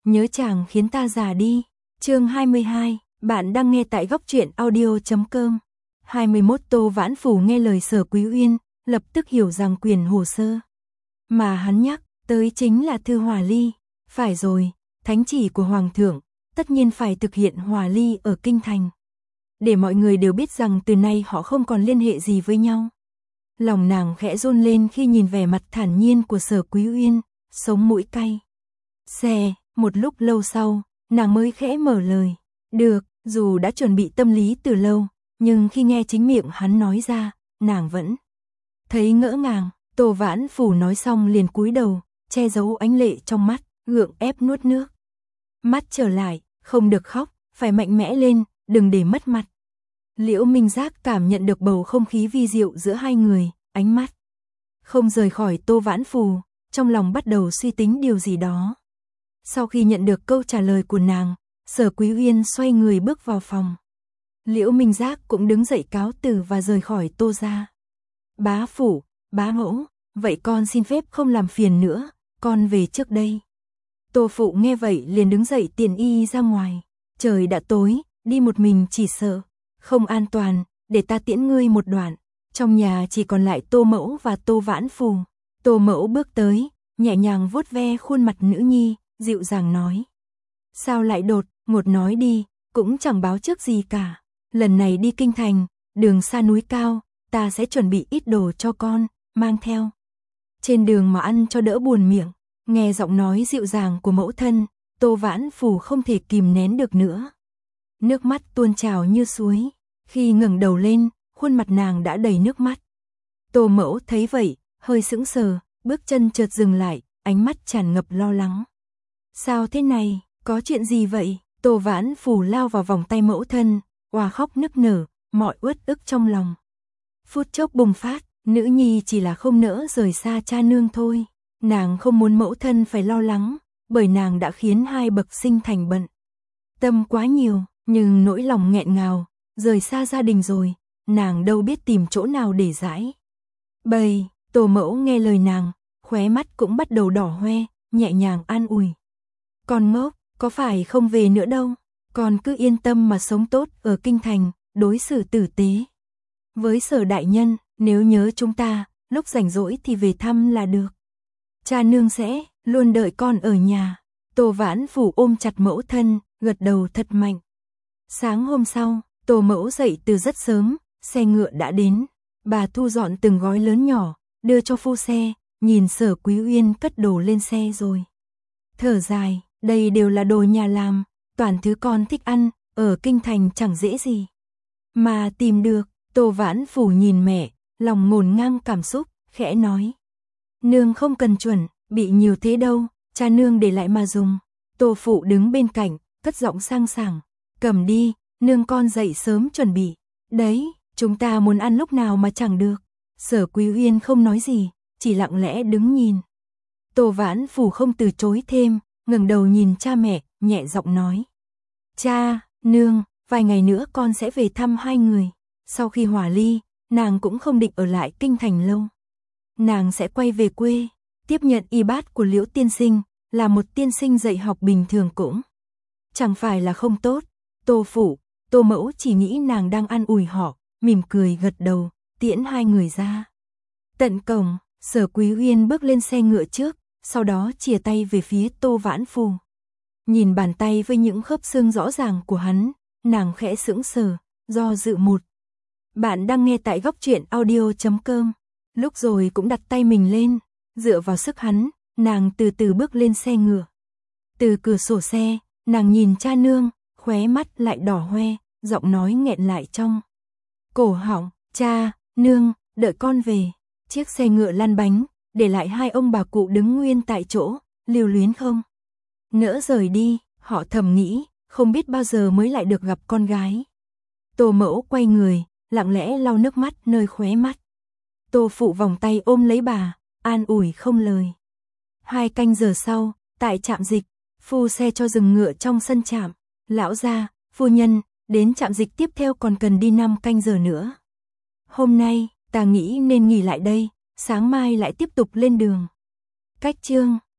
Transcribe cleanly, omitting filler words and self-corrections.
nhớ chàng khiến ta già đi. Chương 22, bạn đang nghe tại góc truyện audio.com. 21 Tô Vãn Phủ nghe lời Sở Quý Uyên, lập tức hiểu rằng quyển hồ sơ mà hắn nhắc tới chính là thư hòa ly. Phải rồi, thánh chỉ của Hoàng thượng, tất nhiên phải thực hiện hòa ly ở Kinh Thành. Để mọi người đều biết rằng từ nay họ không còn liên hệ gì với nhau. Lòng nàng khẽ run lên khi nhìn vẻ mặt thản nhiên của Sở Quý Uyên, sống mũi cay. Một lúc lâu sau, nàng mới khẽ mở lời. Được, dù đã chuẩn bị tâm lý từ lâu, nhưng khi nghe chính miệng hắn nói ra, nàng vẫn thấy ngỡ ngàng. Tô Vãn Phủ nói xong liền cúi đầu, che giấu ánh lệ trong mắt, gượng ép nuốt nước mắt trở lại, không được khóc, phải mạnh mẽ lên, đừng để mất mặt. Liễu Minh Giác cảm nhận được bầu không khí vi diệu giữa hai người, ánh mắt không rời khỏi Tô Vãn Phủ, trong lòng bắt đầu suy tính điều gì đó. Sau khi nhận được câu trả lời của nàng, Sở Quý Uyên xoay người bước vào phòng. Liễu Minh Giác cũng đứng dậy cáo từ và rời khỏi Tô gia. Bá phủ, bá mẫu, vậy con xin phép không làm phiền nữa, con về trước đây. Tô phụ nghe vậy liền đứng dậy tiền y ra ngoài. Trời đã tối, đi một mình chỉ sợ không an toàn, để ta tiễn ngươi một đoạn. Trong nhà chỉ còn lại Tô mẫu và Tô Vãn Phù. Tô mẫu bước tới, nhẹ nhàng vuốt ve khuôn mặt nữ nhi, dịu dàng nói. Sao lại đột ngột nói đi, cũng chẳng báo trước gì cả. Lần này đi Kinh Thành, đường xa núi cao, ta sẽ chuẩn bị ít đồ cho con, mang theo. Trên đường mà ăn cho đỡ buồn miệng. Nghe giọng nói dịu dàng của mẫu thân, Tô Vãn Phủ không thể kìm nén được nữa. Nước mắt tuôn trào như suối. Khi ngẩng đầu lên, khuôn mặt nàng đã đầy nước mắt. Tô mẫu thấy vậy, hơi sững sờ, bước chân chợt dừng lại, ánh mắt tràn ngập lo lắng. Sao thế này, có chuyện gì vậy? Tô Vãn Phủ lao vào vòng tay mẫu thân, òa khóc nức nở, mọi uất ức trong lòng phút chốc bùng phát. Nữ nhi chỉ là không nỡ rời xa cha nương thôi. Nàng không muốn mẫu thân phải lo lắng, bởi nàng đã khiến hai bậc sinh thành bận tâm quá nhiều, nhưng nỗi lòng nghẹn ngào, rời xa gia đình rồi, nàng đâu biết tìm chỗ nào để giải bày. Tô mẫu nghe lời nàng, khóe mắt cũng bắt đầu đỏ hoe, nhẹ nhàng an ủi. Con ngốc, có phải không về nữa đâu, con cứ yên tâm mà sống tốt ở Kinh Thành, đối xử tử tế với Sở đại nhân, nếu nhớ chúng ta, lúc rảnh rỗi thì về thăm là được. Cha nương sẽ luôn đợi con ở nhà. Tô Vãn Phủ ôm chặt mẫu thân, gật đầu thật mạnh. Sáng hôm sau, Tô mẫu dậy từ rất sớm, xe ngựa đã đến. Bà thu dọn từng gói lớn nhỏ, đưa cho phu xe, nhìn Sở Quý Uyên cất đồ lên xe rồi thở dài, đây đều là đồ nhà làm, toàn thứ con thích ăn, ở Kinh Thành chẳng dễ gì mà tìm được. Tô Vãn Phủ nhìn mẹ, lòng ngổn ngang cảm xúc, khẽ nói. Nương không cần chuẩn, bị nhiều thế đâu, cha nương để lại mà dùng. Tô phụ đứng bên cạnh, cất giọng sang sảng. Cầm đi, nương con dậy sớm chuẩn bị. Đấy, chúng ta muốn ăn lúc nào mà chẳng được. Sở Quý Uyên không nói gì, chỉ lặng lẽ đứng nhìn. Tô Vãn Phủ không từ chối thêm, ngẩng đầu nhìn cha mẹ, nhẹ giọng nói. Cha, nương, vài ngày nữa con sẽ về thăm hai người. Sau khi hòa ly, nàng cũng không định ở lại Kinh Thành lâu. Nàng sẽ quay về quê, tiếp nhận y bát của Liễu tiên sinh, là một tiên sinh dạy học bình thường cũng chẳng phải là không tốt. Tô phụ, Tô mẫu chỉ nghĩ nàng đang an ủi họ, mỉm cười gật đầu, tiễn hai người ra. Tận cổng, Sở Quý Uyên bước lên xe ngựa trước, sau đó chìa tay về phía Tô Vãn Phù. Nhìn bàn tay với những khớp xương rõ ràng của hắn, nàng khẽ sững sờ, do dự một. Bạn đang nghe tại góc truyện audio.com. Lúc rồi cũng đặt tay mình lên, dựa vào sức hắn, nàng từ từ bước lên xe ngựa. Từ cửa sổ xe, nàng nhìn cha nương, khóe mắt lại đỏ hoe, giọng nói nghẹn lại trong cổ họng. Cha, nương, đợi con về. Chiếc xe ngựa lăn bánh, để lại hai ông bà cụ đứng nguyên tại chỗ, lưu luyến không nỡ rời đi. Họ thầm nghĩ, không biết bao giờ mới lại được gặp con gái. Tô mẫu quay người, lặng lẽ lau nước mắt nơi khóe mắt. Tô phụ vòng tay ôm lấy bà, an ủi không lời. 2 canh giờ sau, tại trạm dịch, phu xe cho dừng ngựa trong sân trạm. Lão gia, phu nhân, đến trạm dịch tiếp theo còn cần đi 5 canh giờ nữa. Hôm nay, ta nghĩ nên nghỉ lại đây, sáng mai lại tiếp tục lên đường. Cách chương